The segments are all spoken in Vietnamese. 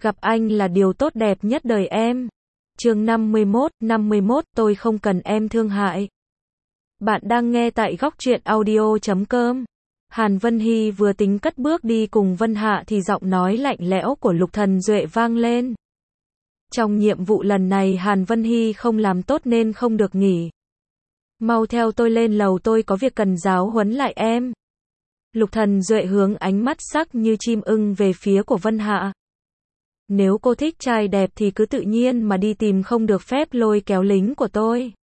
Gặp anh là điều tốt đẹp nhất đời em. Chương 51, tôi không cần em thương hại. Bạn đang nghe tại góc truyện audio.com. Hàn Vân Hy vừa tính cất bước đi cùng Vân Hạ thì giọng nói lạnh lẽo của Lục Thần Duệ vang lên. Trong nhiệm vụ lần này Hàn Vân Hy không làm tốt nên không được nghỉ. Mau theo tôi lên lầu, tôi có việc cần giáo huấn lại em. Lục Thần Duệ hướng ánh mắt sắc như chim ưng về phía của Vân Hạ. Nếu cô thích trai đẹp thì cứ tự nhiên mà đi tìm, không được phép lôi kéo lính của tôi.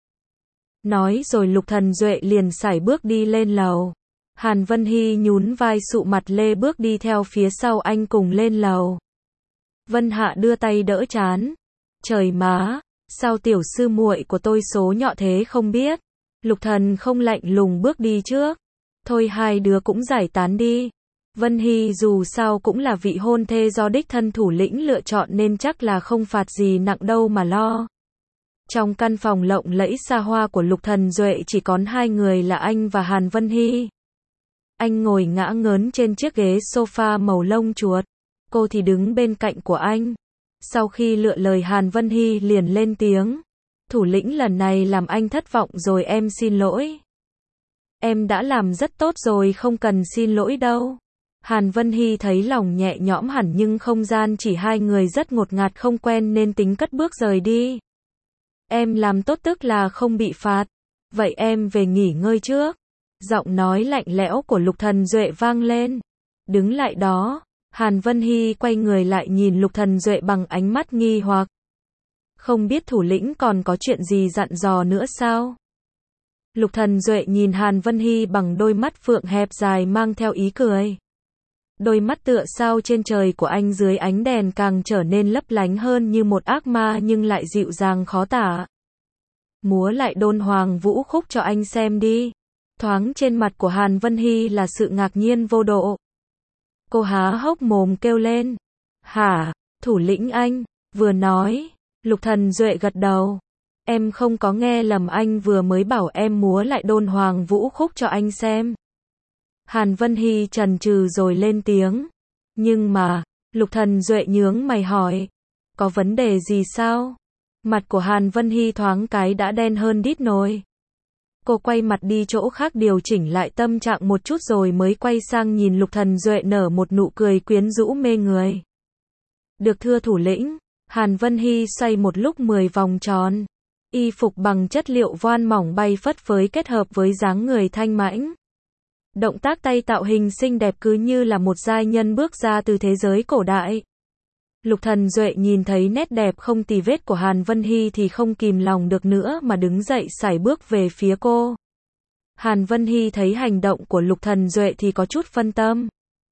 Nói rồi Lục Thần Duệ liền sải bước đi lên lầu. Hàn Vân Hy nhún vai sụ mặt lê bước đi theo phía sau anh cùng lên lầu. Vân Hạ đưa tay đỡ trán. Trời má, sao tiểu sư muội của tôi số nhọ thế không biết. Lục Thần không lạnh lùng bước đi trước. Thôi hai đứa cũng giải tán đi. Vân Hy dù sao cũng là vị hôn thê do đích thân thủ lĩnh lựa chọn nên chắc là không phạt gì nặng đâu mà lo. Trong căn phòng lộng lẫy xa hoa của Lục Thần Duệ chỉ còn hai người là anh và Hàn Vân Hy. Anh ngồi ngã ngớn trên chiếc ghế sofa màu lông chuột. Cô thì đứng bên cạnh của anh. Sau khi lựa lời Hàn Vân Hy liền lên tiếng. Thủ lĩnh lần này làm anh thất vọng rồi, em xin lỗi. Em đã làm rất tốt rồi, không cần xin lỗi đâu. Hàn Vân Hy thấy lòng nhẹ nhõm hẳn nhưng không gian chỉ hai người rất ngột ngạt không quen nên tính cất bước rời đi. Em làm tốt tức là không bị phạt. Vậy em về nghỉ ngơi trước. Giọng nói lạnh lẽo của Lục Thần Duệ vang lên. Đứng lại đó, Hàn Vân Hy quay người lại nhìn Lục Thần Duệ bằng ánh mắt nghi hoặc. Không biết thủ lĩnh còn có chuyện gì dặn dò nữa sao? Lục Thần Duệ nhìn Hàn Vân Hy bằng đôi mắt phượng hẹp dài mang theo ý cười. Đôi mắt tựa sao trên trời của anh dưới ánh đèn càng trở nên lấp lánh hơn như một ác ma nhưng lại dịu dàng khó tả. Múa lại Đôn Hoàng Vũ Khúc cho anh xem đi. Thoáng trên mặt của Hàn Vân Hy là sự ngạc nhiên vô độ. Cô há hốc mồm kêu lên. Hả, thủ lĩnh anh, vừa nói. Lục Thần Duệ gật đầu. Em không có nghe lầm, anh vừa mới bảo em múa lại Đôn Hoàng Vũ Khúc cho anh xem. Hàn Vân Hy chần chừ rồi lên tiếng. Nhưng mà, Lục Thần Duệ nhướng mày hỏi. Có vấn đề gì sao? Mặt của Hàn Vân Hy thoáng cái đã đen hơn đít nồi. Cô quay mặt đi chỗ khác điều chỉnh lại tâm trạng một chút rồi mới quay sang nhìn Lục Thần Duệ nở một nụ cười quyến rũ mê người. Được thưa thủ lĩnh. Hàn Vân Hy xoay một lúc 10 vòng tròn. Y phục bằng chất liệu voan mỏng bay phất phới kết hợp với dáng người thanh mãnh. Động tác tay tạo hình xinh đẹp cứ như là một giai nhân bước ra từ thế giới cổ đại. Lục Thần Duệ nhìn thấy nét đẹp không tì vết của Hàn Vân Hy thì không kìm lòng được nữa mà đứng dậy sải bước về phía cô. Hàn Vân Hy thấy hành động của Lục Thần Duệ thì có chút phân tâm.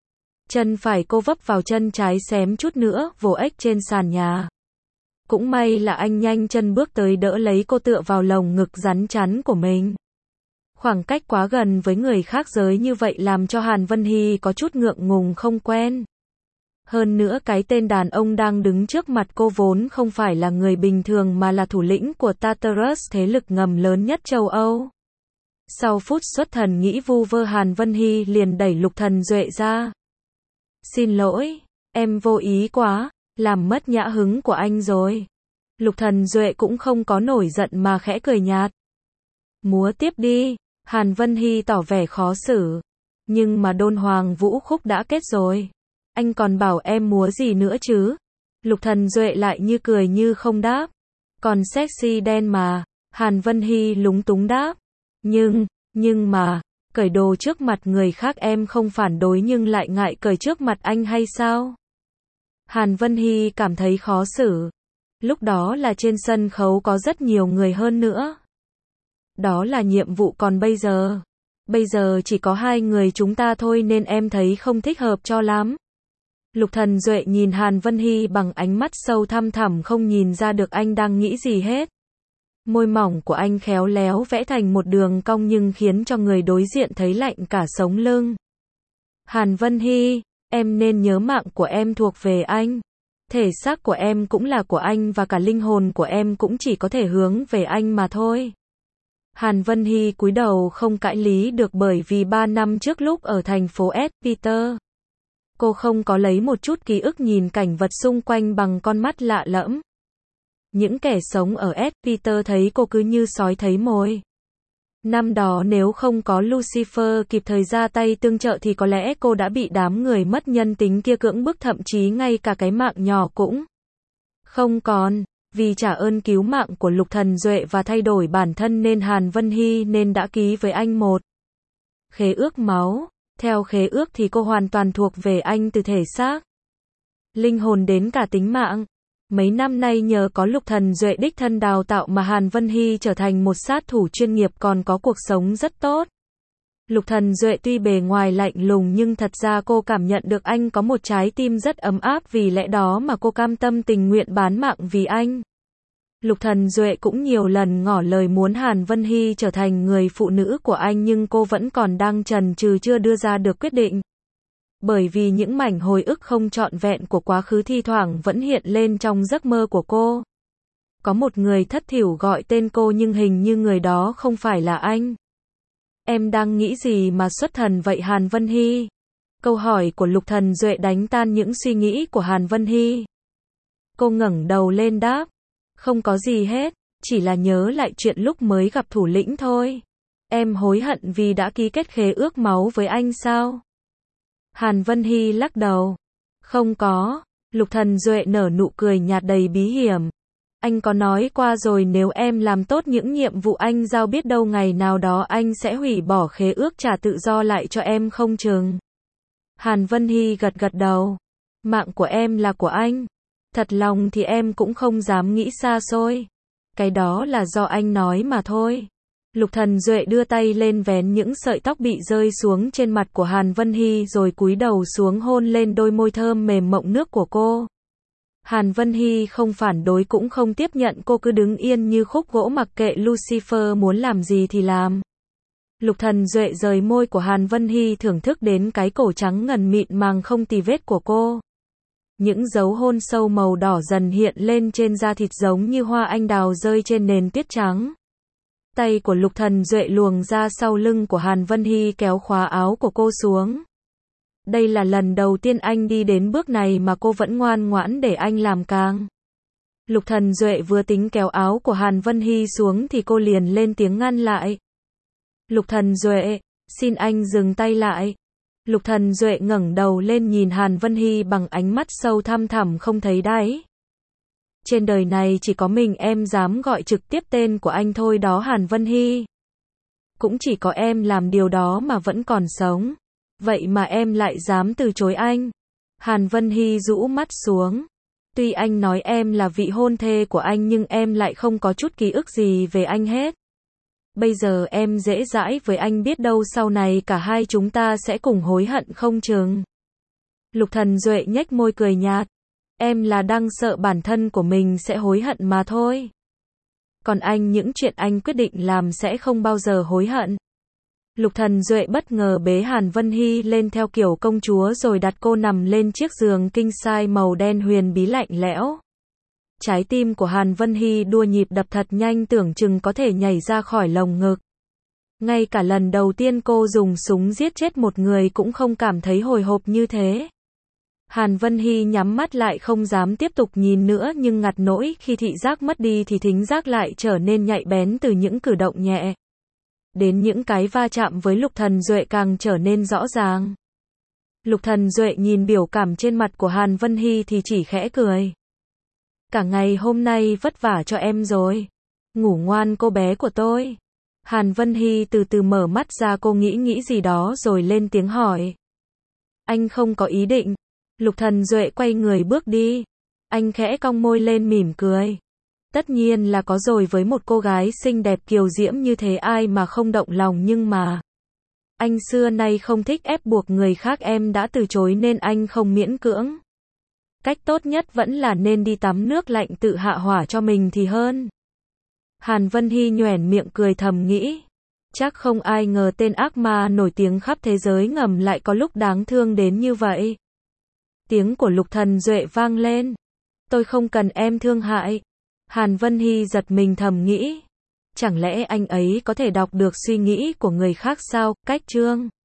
Chân phải cô vấp vào chân trái xém chút nữa vồ ếch trên sàn nhà. Cũng may là anh nhanh chân bước tới đỡ lấy cô tựa vào lồng ngực rắn chắn của mình. Khoảng cách quá gần với người khác giới như vậy làm cho Hàn Vân Hy có chút ngượng ngùng không quen. Hơn nữa cái tên đàn ông đang đứng trước mặt cô vốn không phải là người bình thường mà là thủ lĩnh của Tartarus, thế lực ngầm lớn nhất châu Âu. Sau phút xuất thần nghĩ vu vơ Hàn Vân Hy liền đẩy Lục Thần Duệ ra. Xin lỗi, em vô ý quá, làm mất nhã hứng của anh rồi. Lục Thần Duệ cũng không có nổi giận mà khẽ cười nhạt. Múa tiếp đi. Hàn Vân Hy tỏ vẻ khó xử. Nhưng mà Đôn Hoàng Vũ Khúc đã kết rồi. Anh còn bảo em múa gì nữa chứ? Lục Thần Duệ lại như cười như không đáp. Còn sexy đen mà. Hàn Vân Hy lúng túng đáp. Nhưng mà, cởi đồ trước mặt người khác em không phản đối nhưng lại ngại cởi trước mặt anh hay sao? Hàn Vân Hy cảm thấy khó xử. Lúc đó là trên sân khấu có rất nhiều người hơn nữa. Đó là nhiệm vụ, còn bây giờ chỉ có hai người chúng ta thôi nên em thấy không thích hợp cho lắm. Lục Thần Duệ nhìn Hàn Vân Hy bằng ánh mắt sâu thăm thẳm không nhìn ra được anh đang nghĩ gì hết. Môi mỏng của anh khéo léo vẽ thành một đường cong nhưng khiến cho người đối diện thấy lạnh cả sống lưng. Hàn Vân Hy, em nên nhớ mạng của em thuộc về anh. Thể xác của em cũng là của anh và cả linh hồn của em cũng chỉ có thể hướng về anh mà thôi. Hàn Vân Hy cúi đầu không cãi lý được bởi vì 3 năm trước lúc ở thành phố St. Peter, Cô không có lấy một chút ký ức nhìn cảnh vật xung quanh bằng con mắt lạ lẫm. Những kẻ sống ở S. Peter thấy cô cứ như sói thấy mồi. Năm đó nếu không có Lucifer kịp thời ra tay tương trợ thì có lẽ cô đã bị đám người mất nhân tính kia cưỡng bức, thậm chí ngay cả cái mạng nhỏ cũng không còn. Vì trả ơn cứu mạng của Lục Thần Duệ và thay đổi bản thân nên Hàn Vân Hy nên đã ký với anh một khế ước máu. Theo khế ước thì cô hoàn toàn thuộc về anh từ thể xác, linh hồn đến cả tính mạng. Mấy năm nay nhờ có Lục Thần Duệ đích thân đào tạo mà Hàn Vân Hy trở thành một sát thủ chuyên nghiệp, còn có cuộc sống rất tốt. Lục Thần Duệ tuy bề ngoài lạnh lùng nhưng thật ra cô cảm nhận được anh có một trái tim rất ấm áp, vì lẽ đó mà cô cam tâm tình nguyện bán mạng vì anh. Lục Thần Duệ cũng nhiều lần ngỏ lời muốn Hàn Vân Hy trở thành người phụ nữ của anh, nhưng cô vẫn còn đang chần chừ chưa đưa ra được quyết định. Bởi vì những mảnh hồi ức không trọn vẹn của quá khứ thi thoảng vẫn hiện lên trong giấc mơ của cô. Có một người thất thểu gọi tên cô nhưng hình như người đó không phải là anh. Em đang nghĩ gì mà xuất thần vậy Hàn Vân Hy? Câu hỏi của Lục Thần Duệ đánh tan những suy nghĩ của Hàn Vân Hy. Cô ngẩng đầu lên đáp. Không có gì hết, chỉ là nhớ lại chuyện lúc mới gặp thủ lĩnh thôi. Em hối hận vì đã ký kết khế ước máu với anh sao? Hàn Vân Hy lắc đầu. Không có. Lục Thần Duệ nở nụ cười nhạt đầy bí hiểm. Anh có nói qua rồi, nếu em làm tốt những nhiệm vụ anh giao biết đâu ngày nào đó anh sẽ hủy bỏ khế ước, trả tự do lại cho em không chừng. Hàn Vân Hy gật gật đầu. Mạng của em là của anh. Thật lòng thì em cũng không dám nghĩ xa xôi. Cái đó là do anh nói mà thôi. Lục Thần Duệ đưa tay lên vén những sợi tóc bị rơi xuống trên mặt của Hàn Vân Hy rồi cúi đầu xuống hôn lên đôi môi thơm mềm mọng nước của cô. Hàn Vân Hy không phản đối cũng không tiếp nhận, cô cứ đứng yên như khúc gỗ mặc kệ Lucifer muốn làm gì thì làm. Lục Thần Duệ rời môi của Hàn Vân Hy, thưởng thức đến cái cổ trắng ngần mịn màng không tì vết của cô. Những dấu hôn sâu màu đỏ dần hiện lên trên da thịt giống như hoa anh đào rơi trên nền tuyết trắng. Tay của Lục Thần Duệ luồn ra sau lưng của Hàn Vân Hy kéo khóa áo của cô xuống. Đây là lần đầu tiên anh đi đến bước này mà cô vẫn ngoan ngoãn để anh làm càng. Lục Thần Duệ vừa tính kéo áo của Hàn Vân Hy xuống thì cô liền lên tiếng ngăn lại. Lục Thần Duệ, xin anh dừng tay lại. Lục Thần Duệ ngẩng đầu lên nhìn Hàn Vân Hy bằng ánh mắt sâu thăm thẳm không thấy đáy. Trên đời này chỉ có mình em dám gọi trực tiếp tên của anh thôi đó Hàn Vân Hy. Cũng chỉ có em làm điều đó mà vẫn còn sống. Vậy mà em lại dám từ chối anh. Hàn Vân Hy rũ mắt xuống. Tuy anh nói em là vị hôn thê của anh nhưng em lại không có chút ký ức gì về anh hết. Bây giờ em dễ dãi với anh, biết đâu sau này cả hai chúng ta sẽ cùng hối hận không chừng. Lục Thần Duệ nhếch môi cười nhạt. Em là đang sợ bản thân của mình sẽ hối hận mà thôi. Còn anh, những chuyện anh quyết định làm sẽ không bao giờ hối hận. Lục Thần Duệ bất ngờ bế Hàn Vân Hy lên theo kiểu công chúa rồi đặt cô nằm lên chiếc giường king size màu đen huyền bí lạnh lẽo. Trái tim của Hàn Vân Hy đua nhịp đập thật nhanh, tưởng chừng có thể nhảy ra khỏi lồng ngực. Ngay cả lần đầu tiên cô dùng súng giết chết một người cũng không cảm thấy hồi hộp như thế. Hàn Vân Hy nhắm mắt lại không dám tiếp tục nhìn nữa, nhưng ngặt nỗi khi thị giác mất đi thì thính giác lại trở nên nhạy bén, từ những cử động nhẹ đến những cái va chạm với Lục Thần Duệ càng trở nên rõ ràng. Lục Thần Duệ nhìn biểu cảm trên mặt của Hàn Vân Hy thì chỉ khẽ cười. Cả ngày hôm nay vất vả cho em rồi. Ngủ ngoan cô bé của tôi. Hàn Vân Hy từ từ mở mắt ra, cô nghĩ gì đó rồi lên tiếng hỏi. Anh không có ý định. Lục Thần Duệ quay người bước đi. Anh khẽ cong môi lên mỉm cười. Tất nhiên là có rồi, với một cô gái xinh đẹp kiều diễm như thế ai mà không động lòng, nhưng mà anh xưa nay không thích ép buộc người khác, em đã từ chối nên anh không miễn cưỡng. Cách tốt nhất vẫn là nên đi tắm nước lạnh tự hạ hỏa cho mình thì hơn. Hàn Vân Hy nhoẻn miệng cười thầm nghĩ. Chắc không ai ngờ tên ác ma nổi tiếng khắp thế giới ngầm lại có lúc đáng thương đến như vậy. Tiếng của Lục Thần Duệ vang lên. Tôi không cần em thương hại. Hàn Vân Hy giật mình thầm nghĩ. Chẳng lẽ anh ấy có thể đọc được suy nghĩ của người khác sao? Cách chương